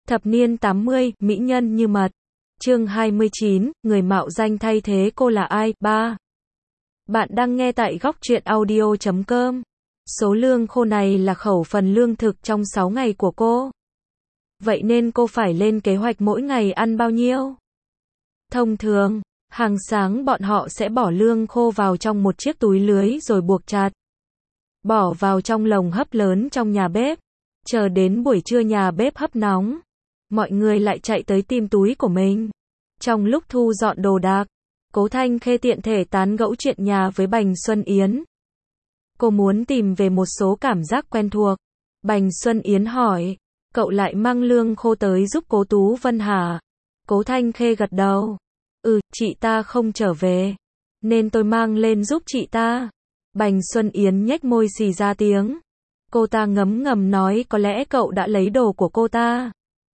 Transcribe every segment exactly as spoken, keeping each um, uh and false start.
Thập niên tám mươi, mỹ nhân như mật. Chương hai mươi chín, người mạo danh thay thế cô là ai? ba. Bạn đang nghe tại góc truyện audio chấm com. Số lương khô này là khẩu phần lương thực trong sáu ngày của cô. Vậy nên cô phải lên kế hoạch mỗi ngày ăn bao nhiêu. Thông thường, hàng sáng bọn họ sẽ bỏ lương khô vào trong một chiếc túi lưới rồi buộc chặt. Bỏ vào trong lồng hấp lớn trong nhà bếp. Chờ đến buổi trưa nhà bếp hấp nóng. Mọi người lại chạy tới tìm túi của mình. Trong lúc thu dọn đồ đạc, Cố Thanh Khê tiện thể tán gẫu chuyện nhà với Bành Xuân Yến. Cô muốn tìm về một số cảm giác quen thuộc. Bành Xuân Yến hỏi, cậu lại mang lương khô tới giúp Cố Tú Vân hả? Cố Thanh Khê gật đầu. Ừ, chị ta không trở về, nên tôi mang lên giúp chị ta. Bành Xuân Yến nhếch môi xì ra tiếng. Cô ta ngấm ngầm nói có lẽ cậu đã lấy đồ của cô ta.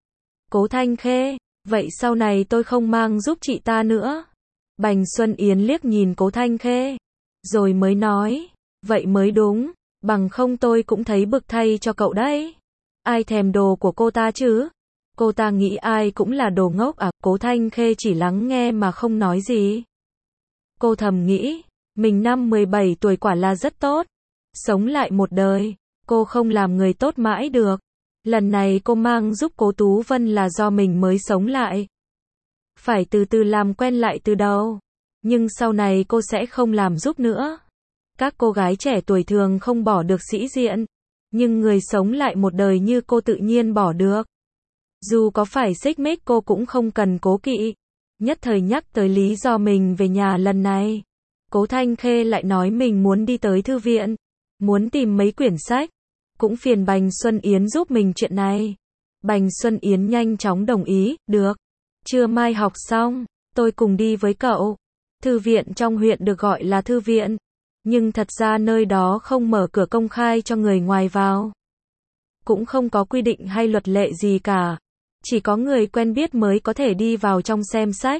Cố Thanh Khê, vậy sau này tôi không mang giúp chị ta nữa. Bành Xuân Yến liếc nhìn Cố Thanh Khê, rồi mới nói, vậy mới đúng, bằng không tôi cũng thấy bực thay cho cậu đấy. Ai thèm đồ của cô ta chứ? Cô ta nghĩ ai cũng là đồ ngốc à? Cố Thanh Khê chỉ lắng nghe mà không nói gì. Cô thầm nghĩ, mình năm mười bảy tuổi quả là rất tốt. Sống lại một đời, cô không làm người tốt mãi được. Lần này cô mang giúp Cố Tú Vân là do mình mới sống lại. Phải từ từ làm quen lại từ đầu. Nhưng sau này cô sẽ không làm giúp nữa. Các cô gái trẻ tuổi thường không bỏ được sĩ diện. Nhưng người sống lại một đời như cô tự nhiên bỏ được. Dù có phải xích mích cô cũng không cần cố kỵ. Nhất thời nhắc tới lý do mình về nhà lần này. Cố Thanh Khê lại nói mình muốn đi tới thư viện. Muốn tìm mấy quyển sách. Cũng phiền Bành Xuân Yến giúp mình chuyện này. Bành Xuân Yến nhanh chóng đồng ý, được. Trưa mai học xong, tôi cùng đi với cậu. Thư viện trong huyện được gọi là thư viện. Nhưng thật ra nơi đó không mở cửa công khai cho người ngoài vào. Cũng không có quy định hay luật lệ gì cả. Chỉ có người quen biết mới có thể đi vào trong xem sách.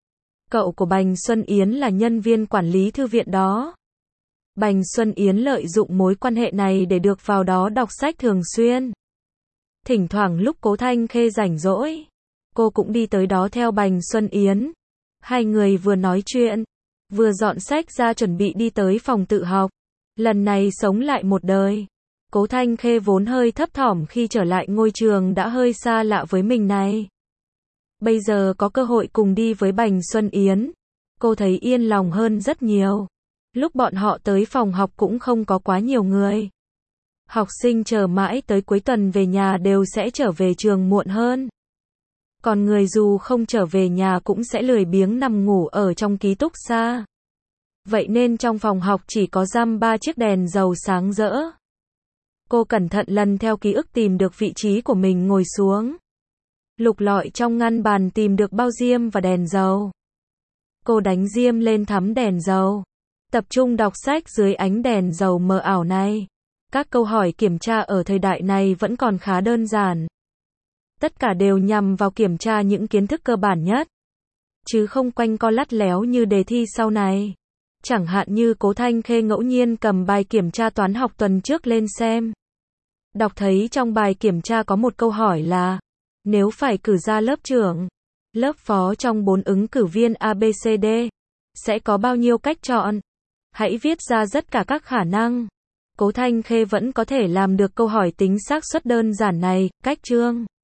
Cậu của Bành Xuân Yến là nhân viên quản lý thư viện đó. Bành Xuân Yến lợi dụng mối quan hệ này để được vào đó đọc sách thường xuyên. Thỉnh thoảng lúc Cố Thanh Khê rảnh rỗi, cô cũng đi tới đó theo Bành Xuân Yến. Hai người vừa nói chuyện, vừa dọn sách ra chuẩn bị đi tới phòng tự học. Lần này sống lại một đời. Cố Thanh Khê vốn hơi thấp thỏm khi trở lại ngôi trường đã hơi xa lạ với mình này. Bây giờ có cơ hội cùng đi với Bành Xuân Yến, cô thấy yên lòng hơn rất nhiều. Lúc bọn họ tới phòng học cũng không có quá nhiều người. Học sinh chờ mãi tới cuối tuần về nhà đều sẽ trở về trường muộn hơn. Còn người dù không trở về nhà cũng sẽ lười biếng nằm ngủ ở trong ký túc xá. Vậy nên trong phòng học chỉ có dăm ba chiếc đèn dầu sáng rỡ. Cô cẩn thận lần theo ký ức tìm được vị trí của mình ngồi xuống. Lục lọi trong ngăn bàn tìm được bao diêm và đèn dầu. Cô đánh diêm lên thắm đèn dầu. Tập trung đọc sách dưới ánh đèn dầu mờ ảo này. Các câu hỏi kiểm tra ở thời đại này vẫn còn khá đơn giản. Tất cả đều nhằm vào kiểm tra những kiến thức cơ bản nhất. Chứ không quanh co lắt léo như đề thi sau này. Chẳng hạn như Cố Thanh Khê ngẫu nhiên cầm bài kiểm tra toán học tuần trước lên xem. Đọc thấy trong bài kiểm tra có một câu hỏi là, nếu phải cử ra lớp trưởng, lớp phó trong bốn ứng cử viên A B C D, sẽ có bao nhiêu cách chọn? Hãy viết ra tất cả các khả năng. Cố Thanh Khê vẫn có thể làm được câu hỏi tính xác suất đơn giản này, cách chương.